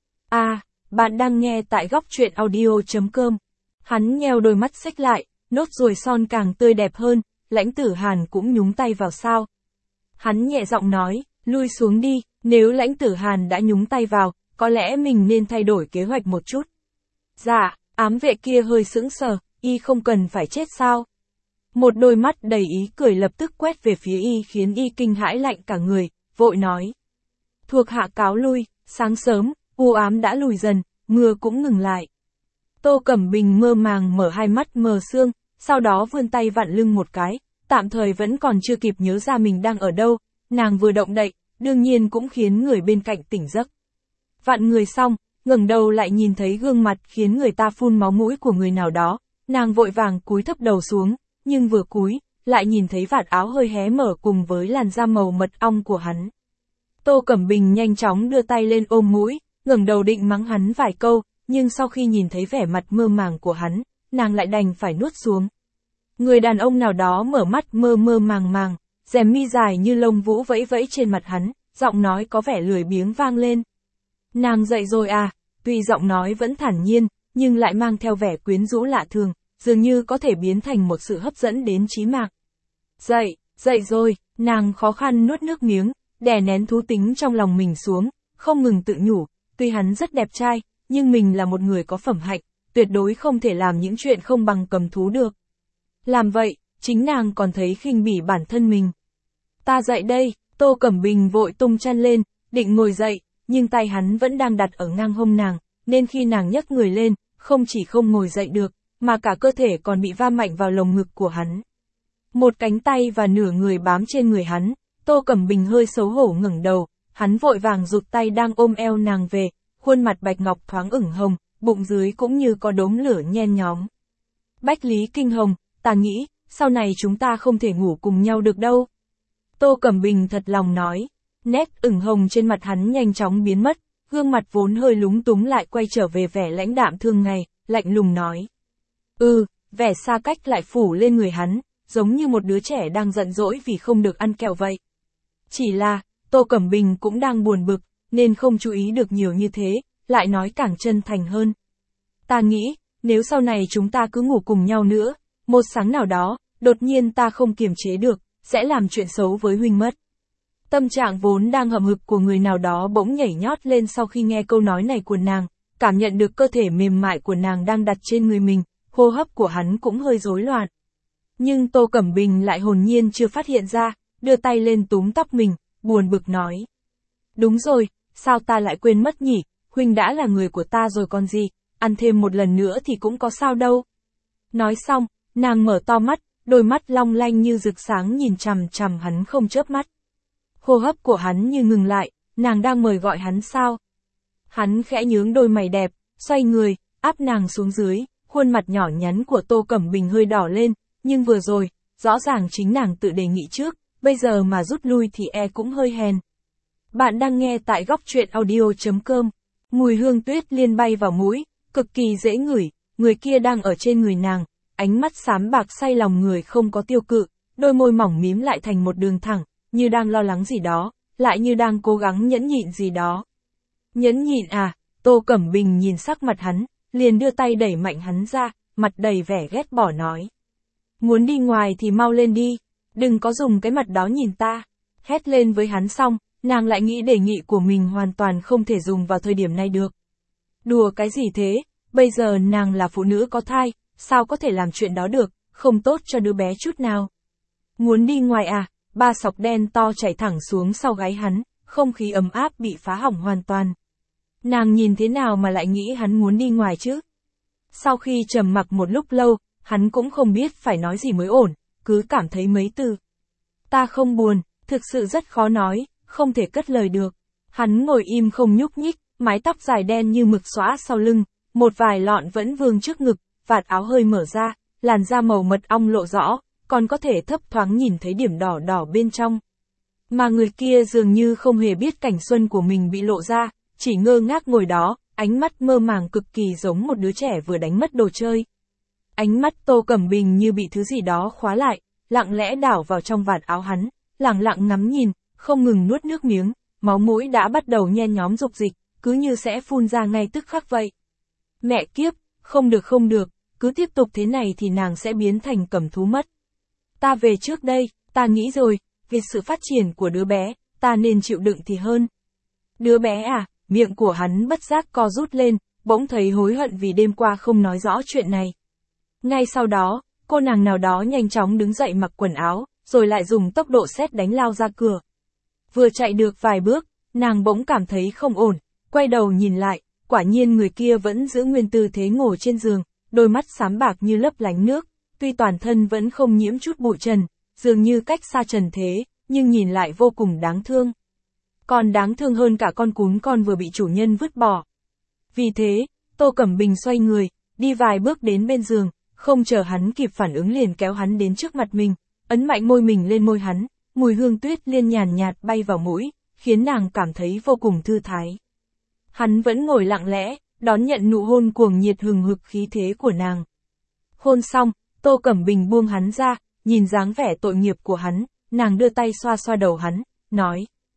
Bạn đang nghe tại góc truyện audio.com. Hắn nheo đôi mắt xếch lại, nốt ruồi son càng tươi đẹp hơn, Lãnh Tử Hàn cũng nhúng tay vào sao. Hắn nhẹ giọng nói, lui xuống đi, nếu Lãnh Tử Hàn đã nhúng tay vào, có lẽ mình nên thay đổi kế hoạch một chút. Dạ, ám vệ kia hơi sững sờ, y không cần phải chết sao? Một đôi mắt đầy ý cười lập tức quét về phía y khiến y kinh hãi lạnh cả người, vội nói. Thuộc hạ cáo lui, Sáng sớm, u ám đã lùi dần, mưa cũng ngừng lại. Tô Cẩm Bình mơ màng mở hai mắt mờ sương, sau đó vươn tay vặn lưng một cái, tạm thời vẫn còn chưa kịp nhớ ra mình đang ở đâu, nàng vừa động đậy, đương nhiên cũng khiến người bên cạnh tỉnh giấc. Vặn người xong, ngẩng đầu lại nhìn thấy gương mặt khiến người ta phun máu mũi của người nào đó, nàng vội vàng cúi thấp đầu xuống, nhưng vừa cúi, lại nhìn thấy vạt áo hơi hé mở cùng với làn da màu mật ong của hắn. Tô Cẩm Bình nhanh chóng đưa tay lên ôm mũi, ngẩng đầu định mắng hắn vài câu, nhưng sau khi nhìn thấy vẻ mặt mơ màng của hắn, nàng lại đành phải nuốt xuống. Người đàn ông nào đó mở mắt mơ mơ màng màng, rèm mi dài như lông vũ vẫy vẫy trên mặt hắn, giọng nói có vẻ lười biếng vang lên. Nàng dậy rồi à, tuy giọng nói vẫn thản nhiên, nhưng lại mang theo vẻ quyến rũ lạ thường, dường như có thể biến thành một sự hấp dẫn đến trí mạng. Dậy rồi, nàng khó khăn nuốt nước miếng, đè nén thú tính trong lòng mình xuống, không ngừng tự nhủ, tuy hắn rất đẹp trai, nhưng mình là một người có phẩm hạnh, tuyệt đối không thể làm những chuyện không bằng cầm thú được. Làm vậy, chính nàng còn thấy khinh bỉ bản thân mình. Ta dậy đây, Tô Cẩm Bình vội tung chân lên, định ngồi dậy, nhưng tay hắn vẫn đang đặt ở ngang hông nàng, nên khi nàng nhấc người lên, không chỉ không ngồi dậy được, mà cả cơ thể còn bị va mạnh vào lồng ngực của hắn. Một cánh tay và nửa người bám trên người hắn, Tô Cẩm Bình hơi xấu hổ ngẩng đầu, hắn vội vàng rụt tay đang ôm eo nàng về, khuôn mặt bạch ngọc thoáng ửng hồng, bụng dưới cũng như có đốm lửa nhen nhóm. Bách Lý Kinh Hồng, ta nghĩ, sau này chúng ta không thể ngủ cùng nhau được đâu. Tô Cẩm Bình thật lòng nói, nét ửng hồng trên mặt hắn nhanh chóng biến mất, gương mặt vốn hơi lúng túng lại quay trở về vẻ lãnh đạm thường ngày, lạnh lùng nói. Vẻ xa cách lại phủ lên người hắn, giống như một đứa trẻ đang giận dỗi vì không được ăn kẹo vậy. Chỉ là, Tô Cẩm Bình cũng đang buồn bực, nên không chú ý được nhiều như thế, lại nói càng chân thành hơn. Ta nghĩ, nếu sau này chúng ta cứ ngủ cùng nhau nữa, một sáng nào đó, đột nhiên ta không kiềm chế được, sẽ làm chuyện xấu với huynh mất. Tâm trạng vốn đang hậm hực của người nào đó bỗng nhảy nhót lên sau khi nghe câu nói này của nàng, cảm nhận được cơ thể mềm mại của nàng đang đặt trên người mình, hô hấp của hắn cũng hơi rối loạn. Nhưng Tô Cẩm Bình lại hồn nhiên chưa phát hiện ra, đưa tay lên túm tóc mình, buồn bực nói. Đúng rồi, sao ta lại quên mất nhỉ, huynh đã là người của ta rồi còn gì, ăn thêm một lần nữa thì cũng có sao đâu. Nói xong, nàng mở to mắt, đôi mắt long lanh như rực sáng nhìn chằm chằm hắn không chớp mắt. Hô hấp của hắn như ngừng lại, nàng đang mời gọi hắn sao? Hắn khẽ nhướng đôi mày đẹp, xoay người, áp nàng xuống dưới, khuôn mặt nhỏ nhắn của Tô Cẩm Bình hơi đỏ lên, nhưng vừa rồi, rõ ràng chính nàng tự đề nghị trước, bây giờ mà rút lui thì cũng hơi hèn. Bạn đang nghe tại góc truyện audio.com, mùi hương tuyết liên bay vào mũi, cực kỳ dễ ngửi, người kia đang ở trên người nàng, ánh mắt xám bạc say lòng người không có tiêu cự, đôi môi mỏng mím lại thành một đường thẳng, như đang lo lắng gì đó, lại như đang cố gắng nhẫn nhịn gì đó. Nhẫn nhịn à, Tô Cẩm Bình nhìn sắc mặt hắn, liền đưa tay đẩy mạnh hắn ra, mặt đầy vẻ ghét bỏ nói. Muốn đi ngoài thì mau lên đi, đừng có dùng cái mặt đó nhìn ta. Hét lên với hắn xong, nàng lại nghĩ đề nghị của mình hoàn toàn không thể dùng vào thời điểm này được. Đùa cái gì thế, bây giờ nàng là phụ nữ có thai, sao có thể làm chuyện đó được, không tốt cho đứa bé chút nào. Muốn đi ngoài à, ba sọc đen to chảy thẳng xuống sau gáy hắn, không khí ấm áp bị phá hỏng hoàn toàn. Nàng nhìn thế nào mà lại nghĩ hắn muốn đi ngoài chứ? Sau khi trầm mặc một lúc lâu, hắn cũng không biết phải nói gì mới ổn, cứ cảm thấy mấy từ. Ta không buồn, thực sự rất khó nói, không thể cất lời được. Hắn ngồi im không nhúc nhích, mái tóc dài đen như mực xõa sau lưng, một vài lọn vẫn vương trước ngực, vạt áo hơi mở ra, làn da màu mật ong lộ rõ, còn có thể thấp thoáng nhìn thấy điểm đỏ đỏ bên trong. Mà người kia dường như không hề biết cảnh xuân của mình bị lộ ra, chỉ ngơ ngác ngồi đó, ánh mắt mơ màng cực kỳ giống một đứa trẻ vừa đánh mất đồ chơi. Ánh mắt Tô Cẩm Bình như bị thứ gì đó khóa lại, lặng lẽ đảo vào trong vạt áo hắn, lặng lặng ngắm nhìn, không ngừng nuốt nước miếng, máu mũi đã bắt đầu nhen nhóm dục dịch, cứ như sẽ phun ra ngay tức khắc vậy. Mẹ kiếp, không được, cứ tiếp tục thế này thì nàng sẽ biến thành cẩm thú mất. Ta về trước đây, ta nghĩ rồi, vì sự phát triển của đứa bé, ta nên chịu đựng thì hơn. Đứa bé à, miệng của hắn bất giác co rút lên, bỗng thấy hối hận vì đêm qua không nói rõ chuyện này. Ngay sau đó, cô nàng nào đó nhanh chóng đứng dậy mặc quần áo, rồi lại dùng tốc độ sét đánh lao ra cửa. Vừa chạy được vài bước, nàng bỗng cảm thấy không ổn, Quay đầu nhìn lại, quả nhiên người kia vẫn giữ nguyên tư thế ngồi trên giường, đôi mắt xám bạc như lấp lánh nước, tuy toàn thân vẫn không nhiễm chút bụi trần, dường như cách xa trần thế, nhưng nhìn lại vô cùng đáng thương. Còn đáng thương hơn cả con cún con vừa bị chủ nhân vứt bỏ. Vì thế, Tô Cẩm Bình xoay người, đi vài bước đến bên giường, không chờ hắn kịp phản ứng liền kéo hắn đến trước mặt mình, ấn mạnh môi mình lên môi hắn, mùi hương tuyết liên nhàn nhạt bay vào mũi, khiến nàng cảm thấy vô cùng thư thái. Hắn vẫn ngồi lặng lẽ, đón nhận nụ hôn cuồng nhiệt hừng hực khí thế của nàng. Hôn xong, Tô Cẩm Bình buông hắn ra, nhìn dáng vẻ tội nghiệp của hắn, nàng đưa tay xoa xoa đầu hắn, nói.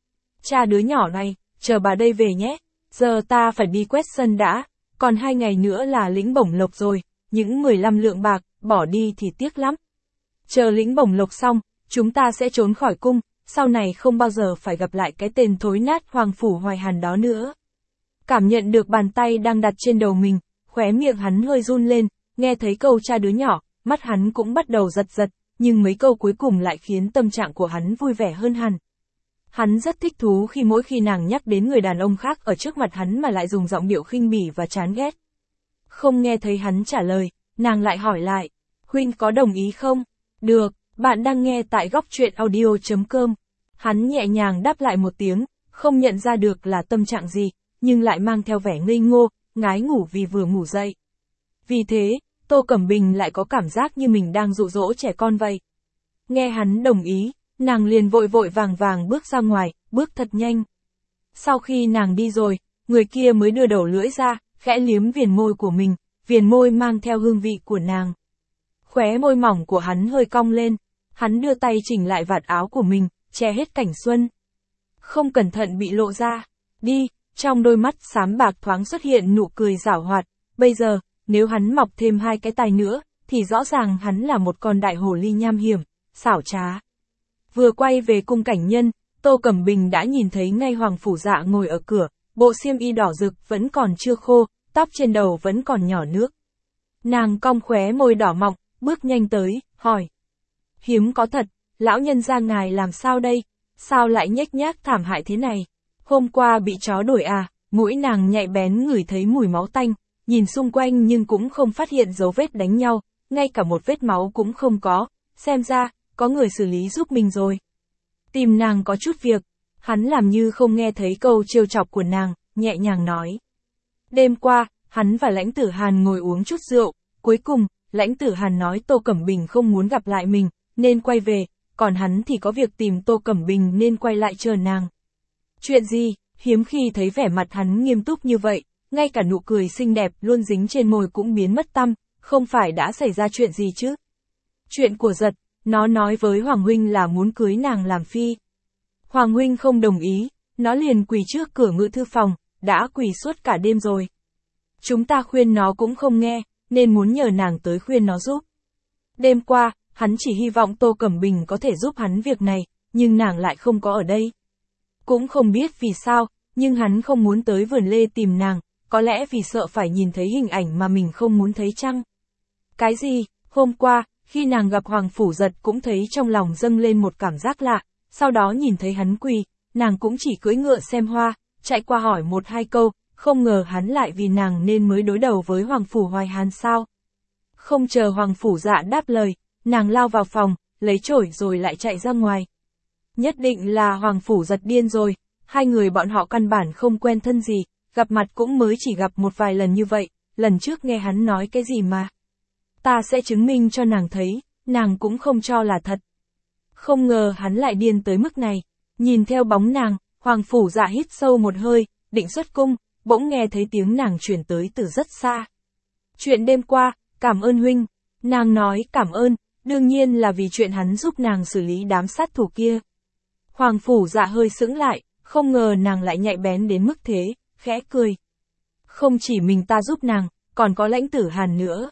Cha đứa nhỏ này, chờ bà đây về nhé, giờ ta phải đi quét sân đã, còn 2 ngày nữa là lĩnh bổng lộc rồi, những 15 lượng bạc, bỏ đi thì tiếc lắm. Chờ lĩnh bổng lộc xong, chúng ta sẽ trốn khỏi cung, sau này không bao giờ phải gặp lại cái tên thối nát Hoàng Phủ Hoài Hàn đó nữa. Cảm nhận được bàn tay đang đặt trên đầu mình, khóe miệng hắn hơi run lên, nghe thấy câu cha đứa nhỏ, mắt hắn cũng bắt đầu giật giật, nhưng mấy câu cuối cùng lại khiến tâm trạng của hắn vui vẻ hơn hẳn. Hắn rất thích thú khi mỗi khi nàng nhắc đến người đàn ông khác ở trước mặt hắn mà lại dùng giọng điệu khinh bỉ và chán ghét. Không nghe thấy hắn trả lời, nàng lại hỏi lại, huynh có đồng ý không? Được, bạn đang nghe tại góc truyện audio.com. Hắn nhẹ nhàng đáp lại một tiếng, không nhận ra được là tâm trạng gì, nhưng lại mang theo vẻ ngây ngô, ngái ngủ vì vừa ngủ dậy. Vì thế, Tô Cẩm Bình lại có cảm giác như mình đang dụ dỗ trẻ con vậy. Nghe hắn đồng ý, nàng liền vội vội vàng vàng bước ra ngoài, bước thật nhanh. Sau khi nàng đi rồi, người kia mới đưa đầu lưỡi ra, khẽ liếm viền môi của mình, viền môi mang theo hương vị của nàng. Khóe môi mỏng của hắn hơi cong lên, hắn đưa tay chỉnh lại vạt áo của mình, che hết cảnh xuân. Không cẩn thận bị lộ ra. Đi, trong đôi mắt xám bạc thoáng xuất hiện nụ cười giảo hoạt, bây giờ, nếu hắn mọc thêm 2 cái tai nữa, thì rõ ràng hắn là một con đại hồ ly nham hiểm, xảo trá. Vừa quay về cung cảnh nhân, Tô Cẩm Bình đã nhìn thấy ngay Hoàng Phủ Dạ ngồi ở cửa, bộ xiêm y đỏ rực vẫn còn chưa khô, tóc trên đầu vẫn còn nhỏ nước. Nàng cong khóe môi đỏ mọng, bước nhanh tới, hỏi. Hiếm có thật, lão nhân gia ngài làm sao đây? Sao lại nhếch nhác thảm hại thế này? Hôm qua bị chó đuổi à? Mũi nàng nhạy bén ngửi thấy mùi máu tanh, nhìn xung quanh nhưng cũng không phát hiện dấu vết đánh nhau, ngay cả một vết máu cũng không có, xem ra, có người xử lý giúp mình rồi. Tìm nàng có chút việc, hắn làm như không nghe thấy câu trêu chọc của nàng, nhẹ nhàng nói. Đêm qua, hắn và Lãnh Tử Hàn ngồi uống chút rượu, cuối cùng, Lãnh Tử Hàn nói Tô Cẩm Bình không muốn gặp lại mình, nên quay về, còn hắn thì có việc tìm Tô Cẩm Bình nên quay lại chờ nàng. Chuyện gì? Hiếm khi thấy vẻ mặt hắn nghiêm túc như vậy, ngay cả nụ cười xinh đẹp luôn dính trên môi cũng biến mất tăm, không phải đã xảy ra chuyện gì chứ? Chuyện của Giật, nó nói với Hoàng huynh là muốn cưới nàng làm phi. Hoàng huynh không đồng ý, nó liền quỳ trước cửa ngự thư phòng, đã quỳ suốt cả đêm rồi. Chúng ta khuyên nó cũng không nghe, nên muốn nhờ nàng tới khuyên nó giúp. Đêm qua, hắn chỉ hy vọng Tô Cẩm Bình có thể giúp hắn việc này, nhưng nàng lại không có ở đây. Cũng không biết vì sao, nhưng hắn không muốn tới vườn lê tìm nàng, có lẽ vì sợ phải nhìn thấy hình ảnh mà mình không muốn thấy chăng? Cái gì? Hôm qua, khi nàng gặp Hoàng Phủ Giật cũng thấy trong lòng dâng lên một cảm giác lạ, sau đó nhìn thấy hắn quỳ, nàng cũng chỉ cưỡi ngựa xem hoa, chạy qua hỏi 1-2 câu, không ngờ hắn lại vì nàng nên mới đối đầu với Hoàng Phủ Hoài Hàn sao? Không chờ Hoàng Phủ Dạ đáp lời, nàng lao vào phòng, lấy chổi rồi lại chạy ra ngoài. Nhất định là Hoàng Phủ Giật điên rồi, 2 người bọn họ căn bản không quen thân gì, gặp mặt cũng mới chỉ gặp một vài lần như vậy, lần trước nghe hắn nói cái gì mà. Ta sẽ chứng minh cho nàng thấy, nàng cũng không cho là thật. Không ngờ hắn lại điên tới mức này, nhìn theo bóng nàng, Hoàng Phủ Dạ hít sâu một hơi, định xuất cung, bỗng nghe thấy tiếng nàng chuyển tới từ rất xa. Chuyện đêm qua, cảm ơn huynh, nàng nói cảm ơn, đương nhiên là vì chuyện hắn giúp nàng xử lý đám sát thủ kia. Hoàng Phủ Dạ hơi sững lại, không ngờ nàng lại nhạy bén đến mức thế, khẽ cười. Không chỉ mình ta giúp nàng, còn có Lãnh Tử Hàn nữa.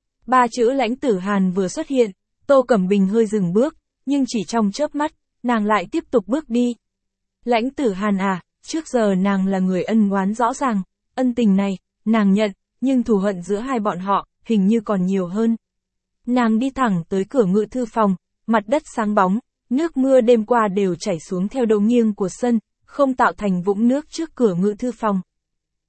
3 chữ Lãnh Tử Hàn vừa xuất hiện, Tô Cẩm Bình hơi dừng bước, nhưng chỉ trong chớp mắt, nàng lại tiếp tục bước đi. Lãnh Tử Hàn à, trước giờ nàng là người ân oán rõ ràng, ân tình này, nàng nhận, nhưng thù hận giữa hai bọn họ, hình như còn nhiều hơn. Nàng đi thẳng tới cửa ngự thư phòng, mặt đất sáng bóng, nước mưa đêm qua đều chảy xuống theo độ nghiêng của sân, không tạo thành vũng nước trước cửa ngự thư phòng.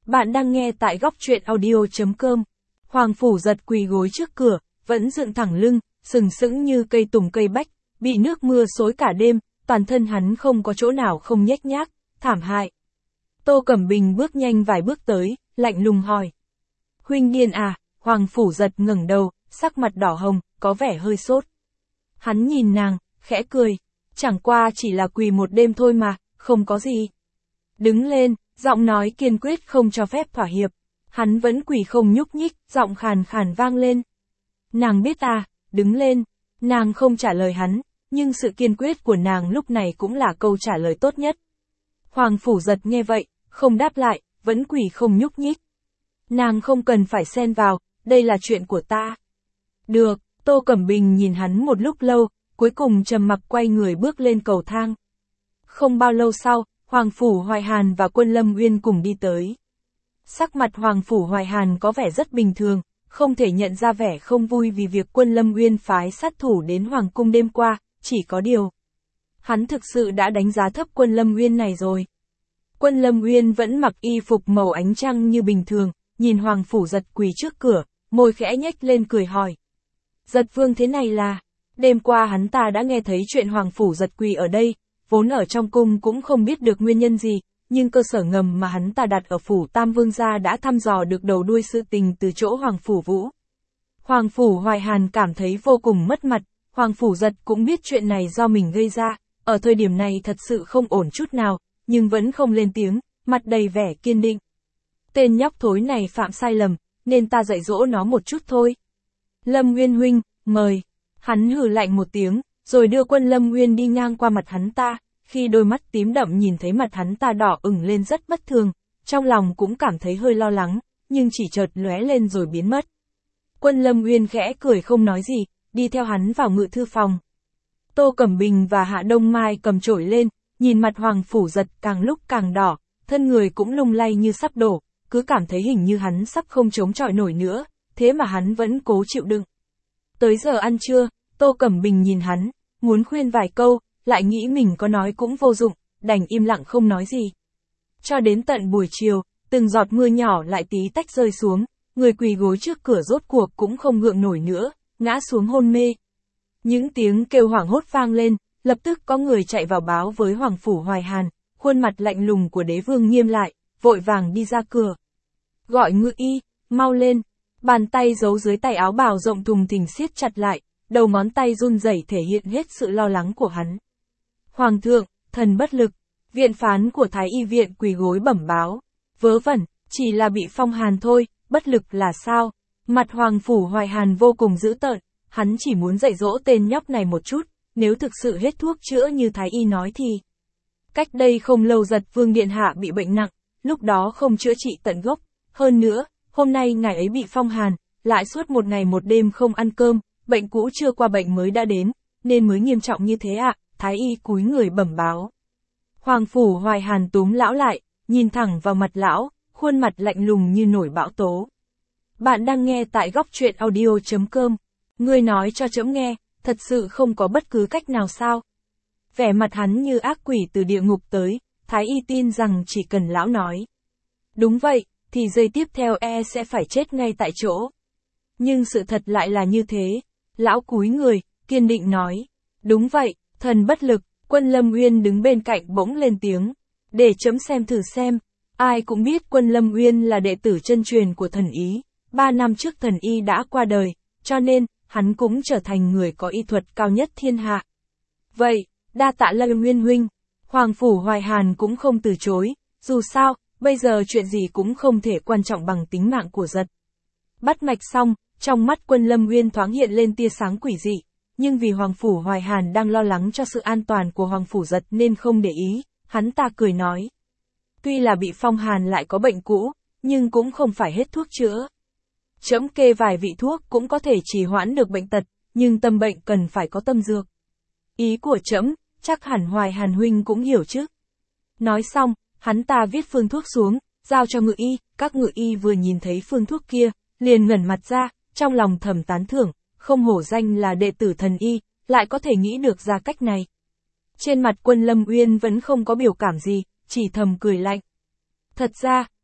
Bạn đang nghe tại góc truyện audio.com. Hoàng Phủ Giật quỳ gối trước cửa, vẫn dựng thẳng lưng, sừng sững như cây tùng cây bách, bị nước mưa xối cả đêm, toàn thân hắn không có chỗ nào không nhếch nhác, thảm hại. Tô Cẩm Bình bước nhanh vài bước tới, lạnh lùng hỏi. Huynh điên à? Hoàng Phủ Giật ngẩng đầu, sắc mặt đỏ hồng, có vẻ hơi sốt. Hắn nhìn nàng, khẽ cười. Chẳng qua chỉ là quỳ một đêm thôi mà, không có gì. Đứng lên, giọng nói kiên quyết không cho phép thỏa hiệp. Hắn vẫn quỳ không nhúc nhích, giọng khàn khàn vang lên. Nàng biết à, đứng lên. Nàng không trả lời hắn, nhưng sự kiên quyết của nàng lúc này cũng là câu trả lời tốt nhất. Hoàng Phủ Giật nghe vậy, không đáp lại, vẫn quỳ không nhúc nhích. Nàng không cần phải xen vào, đây là chuyện của ta. Được, Tô Cẩm Bình nhìn hắn một lúc lâu, cuối cùng trầm mặc quay người bước lên cầu thang. Không bao lâu sau, Hoàng Phủ Hoài Hàn và Quân Lâm Uyên cùng đi tới. Sắc mặt Hoàng Phủ Hoài Hàn có vẻ rất bình thường, không thể nhận ra vẻ không vui vì việc Quân Lâm Uyên phái sát thủ đến Hoàng Cung đêm qua, chỉ có điều. Hắn thực sự đã đánh giá thấp Quân Lâm Uyên này rồi. Quân Lâm Uyên vẫn mặc y phục màu ánh trăng như bình thường, nhìn Hoàng Phủ Giật quỳ trước cửa, môi khẽ nhếch lên cười hỏi. Giật vương thế này là, đêm qua hắn ta đã nghe thấy chuyện Hoàng Phủ Giật quỳ ở đây, vốn ở trong cung cũng không biết được nguyên nhân gì, nhưng cơ sở ngầm mà hắn ta đặt ở Phủ Tam Vương gia đã thăm dò được đầu đuôi sự tình từ chỗ Hoàng Phủ Vũ. Hoàng Phủ Hoài Hàn cảm thấy vô cùng mất mặt, Hoàng Phủ Giật cũng biết chuyện này do mình gây ra, ở thời điểm này thật sự không ổn chút nào, nhưng vẫn không lên tiếng, mặt đầy vẻ kiên định. Tên nhóc thối này phạm sai lầm, nên ta dạy dỗ nó một chút thôi. Lâm Uyên huynh, mời. Hắn hừ lạnh một tiếng, rồi đưa Quân Lâm Uyên đi ngang qua mặt hắn ta, khi đôi mắt tím đậm nhìn thấy mặt hắn ta đỏ ửng lên rất bất thường, trong lòng cũng cảm thấy hơi lo lắng, nhưng chỉ chợt lóe lên rồi biến mất. Quân Lâm Uyên khẽ cười không nói gì, đi theo hắn vào ngự thư phòng. Tô Cẩm Bình và Hạ Đông Mai cầm chổi lên, nhìn mặt Hoàng Phủ Giật càng lúc càng đỏ, thân người cũng lung lay như sắp đổ, cứ cảm thấy hình như hắn sắp không chống chọi nổi nữa, thế mà hắn vẫn cố chịu đựng. Tới giờ ăn trưa, Tô Cẩm Bình nhìn hắn, muốn khuyên vài câu, lại nghĩ mình có nói cũng vô dụng, đành im lặng không nói gì. Cho đến tận buổi chiều, từng giọt mưa nhỏ lại tí tách rơi xuống, người quỳ gối trước cửa rốt cuộc cũng không gượng nổi nữa, ngã xuống hôn mê. Những tiếng kêu hoảng hốt vang lên, lập tức có người chạy vào báo với Hoàng Phủ Hoài Hàn, khuôn mặt lạnh lùng của đế vương nghiêm lại, vội vàng đi ra cửa. Gọi ngự y, mau lên. Bàn tay giấu dưới tay áo bào rộng thùng thình siết chặt lại, đầu ngón tay run rẩy thể hiện hết sự lo lắng của hắn. Hoàng thượng, thần bất lực. Viện phán của Thái Y viện quỳ gối bẩm báo. Vớ vẩn, chỉ là bị phong hàn thôi, bất lực là sao? Mặt Hoàng Phủ Hoài Hàn vô cùng dữ tợn, hắn chỉ muốn dạy dỗ tên nhóc này một chút, nếu thực sự hết thuốc chữa như Thái Y nói thì. Cách đây không lâu Giật vương điện hạ bị bệnh nặng, lúc đó không chữa trị tận gốc, hơn nữa, hôm nay ngài ấy bị phong hàn, lại suốt một ngày một đêm không ăn cơm, bệnh cũ chưa qua bệnh mới đã đến, nên mới nghiêm trọng như thế ạ. Thái Y cúi người bẩm báo. Hoàng Phủ Hoài Hàn túm lão lại, nhìn thẳng vào mặt lão, khuôn mặt lạnh lùng như nổi bão tố. Bạn đang nghe tại góc truyện audio.com. Ngươi nói cho trẫm nghe, thật sự không có bất cứ cách nào sao? Vẻ mặt hắn như ác quỷ từ địa ngục tới, Thái Y tin rằng chỉ cần lão nói. Đúng vậy, thì giây tiếp theo sẽ phải chết ngay tại chỗ. Nhưng sự thật lại là như thế. Lão cúi người, kiên định nói. Đúng vậy, thần bất lực. Quân Lâm Uyên đứng bên cạnh bỗng lên tiếng. Để trẫm xem thử xem. Ai cũng biết Quân Lâm Uyên là đệ tử chân truyền của thần ý. 3 năm trước thần y đã qua đời, cho nên, hắn cũng trở thành người có y thuật cao nhất thiên hạ. Vậy, đa tạ Lâm Uyên huynh. Hoàng Phủ Hoài Hàn cũng không từ chối, dù sao, bây giờ chuyện gì cũng không thể quan trọng bằng tính mạng của Giật. Bắt mạch xong, trong mắt Quân Lâm Uyên thoáng hiện lên tia sáng quỷ dị, nhưng vì Hoàng Phủ Hoài Hàn đang lo lắng cho sự an toàn của Hoàng Phủ Giật nên không để ý, hắn ta cười nói. Tuy là bị phong hàn lại có bệnh cũ, nhưng cũng không phải hết thuốc chữa. Trẫm kê vài vị thuốc cũng có thể trì hoãn được bệnh tật, nhưng tâm bệnh cần phải có tâm dược. Ý của trẫm, chắc hẳn Hoài Hàn huynh cũng hiểu chứ. Nói xong, hắn ta viết phương thuốc xuống, giao cho ngự y, các ngự y vừa nhìn thấy phương thuốc kia, liền ngẩn mặt ra, trong lòng thầm tán thưởng, không hổ danh là đệ tử thần y, lại có thể nghĩ được ra cách này. Trên mặt Quân Lâm Uyên vẫn không có biểu cảm gì, chỉ thầm cười lạnh. Thật ra,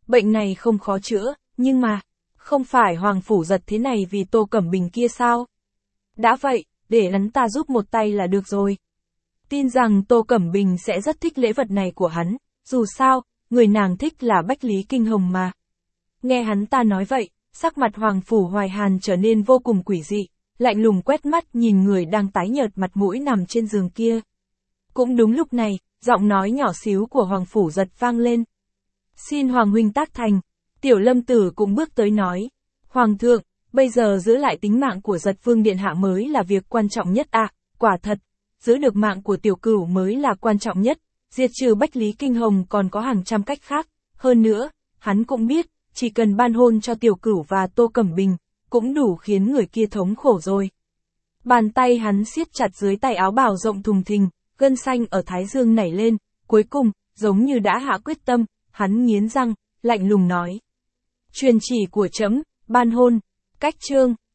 bệnh này không khó chữa, nhưng mà, không phải Hoàng Phủ Giật thế này vì Tô Cẩm Bình kia sao? Đã vậy, để hắn ta giúp một tay là được rồi. Tin rằng Tô Cẩm Bình sẽ rất thích lễ vật này của hắn, dù sao, người nàng thích là Bách Lý Kinh Hồng mà. Nghe hắn ta nói vậy, sắc mặt Hoàng Phủ Hoài Hàn trở nên vô cùng quỷ dị, lạnh lùng quét mắt nhìn người đang tái nhợt mặt mũi nằm trên giường kia. Cũng đúng lúc này, giọng nói nhỏ xíu của Hoàng Phủ Giật vang lên. Xin Hoàng huynh tác thành. Tiểu Lâm Tử cũng bước tới nói. Hoàng thượng, bây giờ giữ lại tính mạng của Giật Vương Điện Hạ mới là việc quan trọng nhất à, quả thật. Giữ được mạng của Tiểu Cửu mới là quan trọng nhất, diệt trừ Bách Lý Kinh Hồng còn có hàng trăm cách khác. Hơn nữa, hắn cũng biết, chỉ cần ban hôn cho Tiểu Cửu và Tô Cẩm Bình, cũng đủ khiến người kia thống khổ rồi. Bàn tay hắn siết chặt dưới tay áo bào rộng thùng thình, gân xanh ở thái dương nảy lên, cuối cùng, giống như đã hạ quyết tâm, hắn nghiến răng, lạnh lùng nói. Truyền chỉ của trẫm, ban hôn, cách chương.